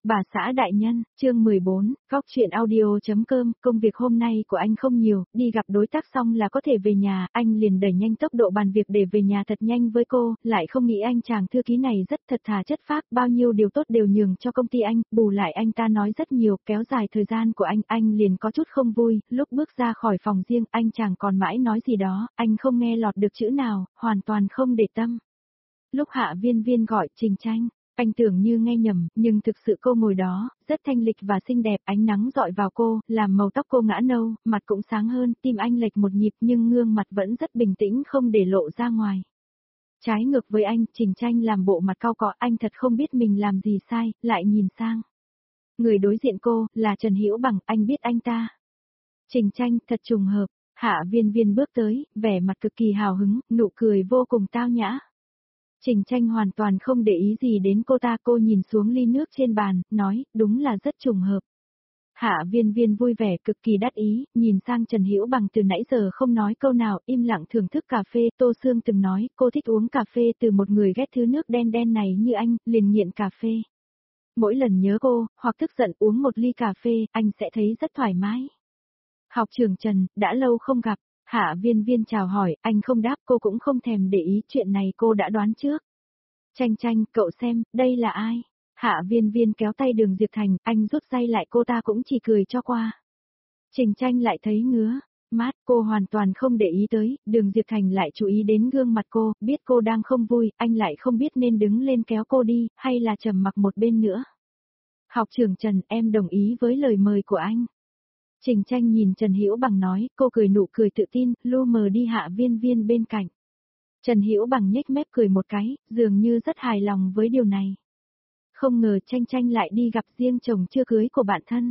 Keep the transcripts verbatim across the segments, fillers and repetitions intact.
Bà xã đại nhân, chương mười bốn, góc chuyện audio.com, công việc hôm nay của anh không nhiều, đi gặp đối tác xong là có thể về nhà, anh liền đẩy nhanh tốc độ bàn việc để về nhà thật nhanh với cô, lại không nghĩ anh chàng thư ký này rất thật thà chất phác, bao nhiêu điều tốt đều nhường cho công ty anh, bù lại anh ta nói rất nhiều, kéo dài thời gian của anh, anh liền có chút không vui, lúc bước ra khỏi phòng riêng, anh chàng còn mãi nói gì đó, anh không nghe lọt được chữ nào, hoàn toàn không để tâm. Lúc Hạ Viên Viên gọi Trình Tranh, anh tưởng như nghe nhầm, nhưng thực sự cô ngồi đó, rất thanh lịch và xinh đẹp, ánh nắng dọi vào cô, làm màu tóc cô ngã nâu, mặt cũng sáng hơn, tim anh lệch một nhịp nhưng gương mặt vẫn rất bình tĩnh không để lộ ra ngoài. Trái ngược với anh, Trình Tranh làm bộ mặt cau có, anh thật không biết mình làm gì sai, lại nhìn sang. Người đối diện cô, là Trần Hữu Bằng, anh biết anh ta. Trình Tranh, thật trùng hợp, Hạ Viên Viên bước tới, vẻ mặt cực kỳ hào hứng, nụ cười vô cùng tao nhã. Trình Tranh hoàn toàn không để ý gì đến cô ta, cô nhìn xuống ly nước trên bàn, nói, đúng là rất trùng hợp. Hạ Viên Viên vui vẻ cực kỳ đắc ý, nhìn sang Trần Hữu Bằng từ nãy giờ không nói câu nào, im lặng thưởng thức cà phê, Tô Sương từng nói, cô thích uống cà phê từ một người ghét thứ nước đen đen này như anh, liền nghiện cà phê. Mỗi lần nhớ cô, hoặc tức giận uống một ly cà phê, anh sẽ thấy rất thoải mái. Học trưởng Trần, đã lâu không gặp. Hạ Viên Viên chào hỏi, anh không đáp, cô cũng không thèm để ý, chuyện này cô đã đoán trước. Tranh Tranh, cậu xem, đây là ai? Hạ Viên Viên kéo tay Đường Diệp Thành, anh rút dây lại, cô ta cũng chỉ cười cho qua. Trình Tranh lại thấy ngứa mát, cô hoàn toàn không để ý tới, Đường Diệp Thành lại chú ý đến gương mặt cô, biết cô đang không vui, anh lại không biết nên đứng lên kéo cô đi, hay là trầm mặc một bên nữa. Học trưởng Trần, em đồng ý với lời mời của anh. Trình Tranh nhìn Trần Hữu Bằng nói, cô cười nụ cười tự tin, lu mờ đi Hạ Viên Viên bên cạnh. Trần Hữu Bằng nhếch mép cười một cái, dường như rất hài lòng với điều này. Không ngờ Tranh Tranh lại đi gặp riêng chồng chưa cưới của bạn thân.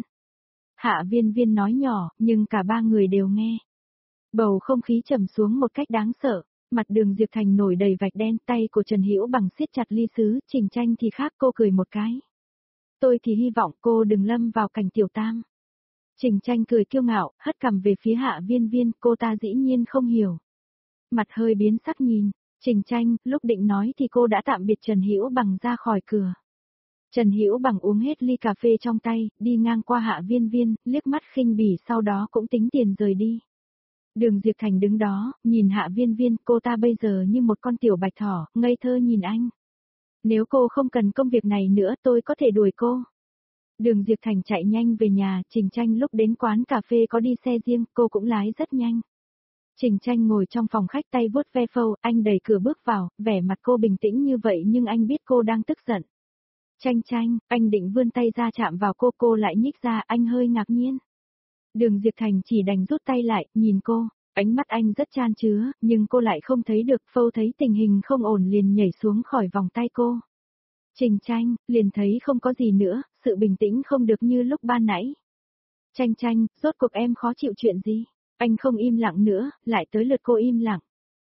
Hạ Viên Viên nói nhỏ, nhưng cả ba người đều nghe. Bầu không khí trầm xuống một cách đáng sợ, mặt Đường Diệp Thành nổi đầy vạch đen, tay của Trần Hữu Bằng siết chặt ly sứ, Trình Tranh thì khác, cô cười một cái. Tôi thì hy vọng cô đừng lâm vào cảnh tiểu tam. Trình Tranh cười kiêu ngạo, hất cằm về phía Hạ Viên Viên, cô ta dĩ nhiên không hiểu. Mặt hơi biến sắc nhìn, Trình Tranh, lúc định nói thì cô đã tạm biệt Trần Hữu Bằng ra khỏi cửa. Trần Hữu Bằng uống hết ly cà phê trong tay, đi ngang qua Hạ Viên Viên, liếc mắt khinh bỉ sau đó cũng tính tiền rời đi. Đường Diệp Thành đứng đó, nhìn Hạ Viên Viên, cô ta bây giờ như một con tiểu bạch thỏ, ngây thơ nhìn anh. Nếu cô không cần công việc này nữa tôi có thể đuổi cô. Đường Diệp Thành chạy nhanh về nhà, Trình Tranh lúc đến quán cà phê có đi xe riêng, cô cũng lái rất nhanh. Trình Tranh ngồi trong phòng khách tay vuốt ve phâu, anh đẩy cửa bước vào, vẻ mặt cô bình tĩnh như vậy nhưng anh biết cô đang tức giận. Tranh Tranh, anh định vươn tay ra chạm vào cô, cô lại nhích ra, anh hơi ngạc nhiên. Đường Diệp Thành chỉ đành rút tay lại, nhìn cô, ánh mắt anh rất chan chứa, nhưng cô lại không thấy được, phâu thấy tình hình không ổn liền nhảy xuống khỏi vòng tay cô. Trình Tranh, liền thấy không có gì nữa, sự bình tĩnh không được như lúc ban nãy. Tranh Tranh, rốt cuộc em khó chịu chuyện gì? Anh không im lặng nữa, lại tới lượt cô im lặng.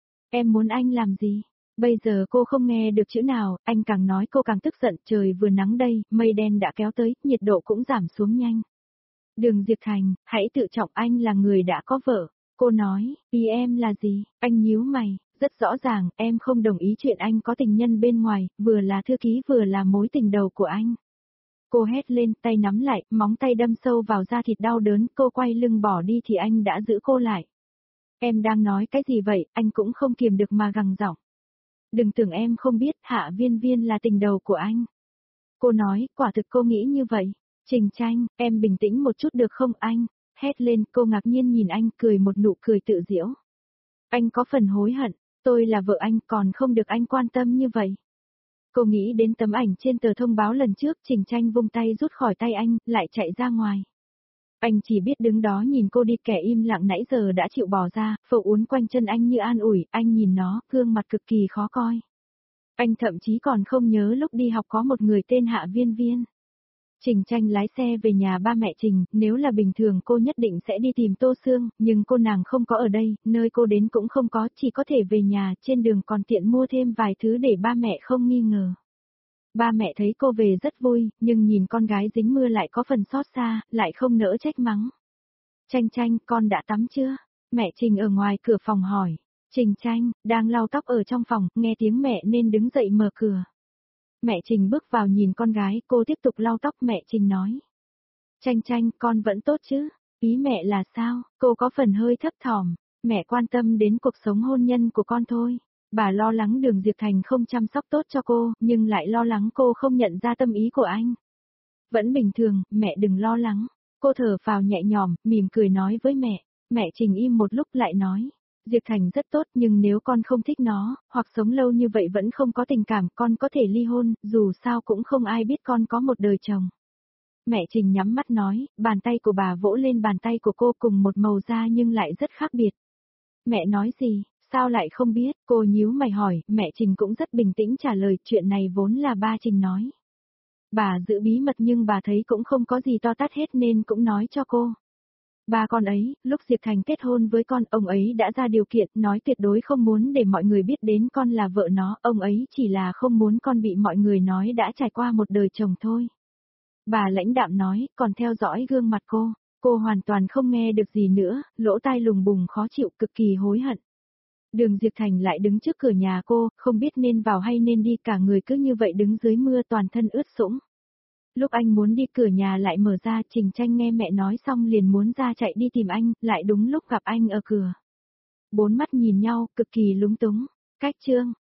Em muốn anh làm gì? Bây giờ cô không nghe được chữ nào, anh càng nói cô càng tức giận, trời vừa nắng đây, mây đen đã kéo tới, nhiệt độ cũng giảm xuống nhanh. Đường Diệp Thành, hãy tự trọng, anh là người đã có vợ. Cô nói, ý em là gì? Anh nhíu mày. Rất rõ ràng, em không đồng ý chuyện anh có tình nhân bên ngoài, vừa là thư ký vừa là mối tình đầu của anh. Cô hét lên, tay nắm lại, móng tay đâm sâu vào da thịt đau đớn, cô quay lưng bỏ đi thì anh đã giữ cô lại. Em đang nói cái gì vậy, anh cũng không kiềm được mà gằn giọng. Đừng tưởng em không biết, Hạ Viên Viên là tình đầu của anh. Cô nói, quả thực cô nghĩ như vậy. Trình Tranh, em bình tĩnh một chút được không anh? Hét lên, cô ngạc nhiên nhìn anh, cười một nụ cười tự giễu. Anh có phần hối hận. Tôi là vợ anh còn không được anh quan tâm như vậy. Cô nghĩ đến tấm ảnh trên tờ thông báo lần trước, Trình Tranh vung tay rút khỏi tay anh, lại chạy ra ngoài. Anh chỉ biết đứng đó nhìn cô đi, kẻ im lặng nãy giờ đã chịu bỏ ra, phậu uốn quanh chân anh như an ủi, anh nhìn nó, gương mặt cực kỳ khó coi. Anh thậm chí còn không nhớ lúc đi học có một người tên Hạ Viên Viên. Trình Tranh lái xe về nhà ba mẹ Trình, nếu là bình thường cô nhất định sẽ đi tìm Tô Sương, nhưng cô nàng không có ở đây, nơi cô đến cũng không có, chỉ có thể về nhà, trên đường còn tiện mua thêm vài thứ để ba mẹ không nghi ngờ. Ba mẹ thấy cô về rất vui, nhưng nhìn con gái dính mưa lại có phần xót xa, lại không nỡ trách mắng. Tranh Tranh, con đã tắm chưa? Mẹ Trình ở ngoài cửa phòng hỏi. Trình Tranh, đang lau tóc ở trong phòng, nghe tiếng mẹ nên đứng dậy mở cửa. Mẹ Trình bước vào nhìn con gái, cô tiếp tục lau tóc. Mẹ Trình nói. Tranh Tranh, con vẫn tốt chứ? Ý mẹ là sao? Cô có phần hơi thấp thỏm. Mẹ quan tâm đến cuộc sống hôn nhân của con thôi. Bà lo lắng Đường Diệp Thành không chăm sóc tốt cho cô, nhưng lại lo lắng cô không nhận ra tâm ý của anh. Vẫn bình thường, mẹ đừng lo lắng. Cô thở phào nhẹ nhõm, mỉm cười nói với mẹ. Mẹ Trình im một lúc lại nói. Diệp Thành rất tốt nhưng nếu con không thích nó, hoặc sống lâu như vậy vẫn không có tình cảm, con có thể ly hôn, dù sao cũng không ai biết con có một đời chồng. Mẹ Trình nhắm mắt nói, bàn tay của bà vỗ lên bàn tay của cô cùng một màu da nhưng lại rất khác biệt. Mẹ nói gì, sao lại không biết, cô nhíu mày hỏi, mẹ Trình cũng rất bình tĩnh trả lời, chuyện này vốn là ba Trình nói. Bà giữ bí mật nhưng bà thấy cũng không có gì to tát hết nên cũng nói cho cô. Ba con ấy, lúc Diệp Thành kết hôn với con, ông ấy đã ra điều kiện, nói tuyệt đối không muốn để mọi người biết đến con là vợ nó, ông ấy chỉ là không muốn con bị mọi người nói đã trải qua một đời chồng thôi. Bà lãnh đạm nói, còn theo dõi gương mặt cô, cô hoàn toàn không nghe được gì nữa, lỗ tai lùng bùng khó chịu, cực kỳ hối hận. Đường Diệp Thành lại đứng trước cửa nhà cô, không biết nên vào hay nên đi, cả người cứ như vậy đứng dưới mưa toàn thân ướt sũng. Lúc anh muốn đi cửa nhà lại mở ra, Trình Tranh nghe mẹ nói xong liền muốn ra chạy đi tìm anh, lại đúng lúc gặp anh ở cửa. Bốn mắt nhìn nhau, cực kỳ lúng túng. Cách chương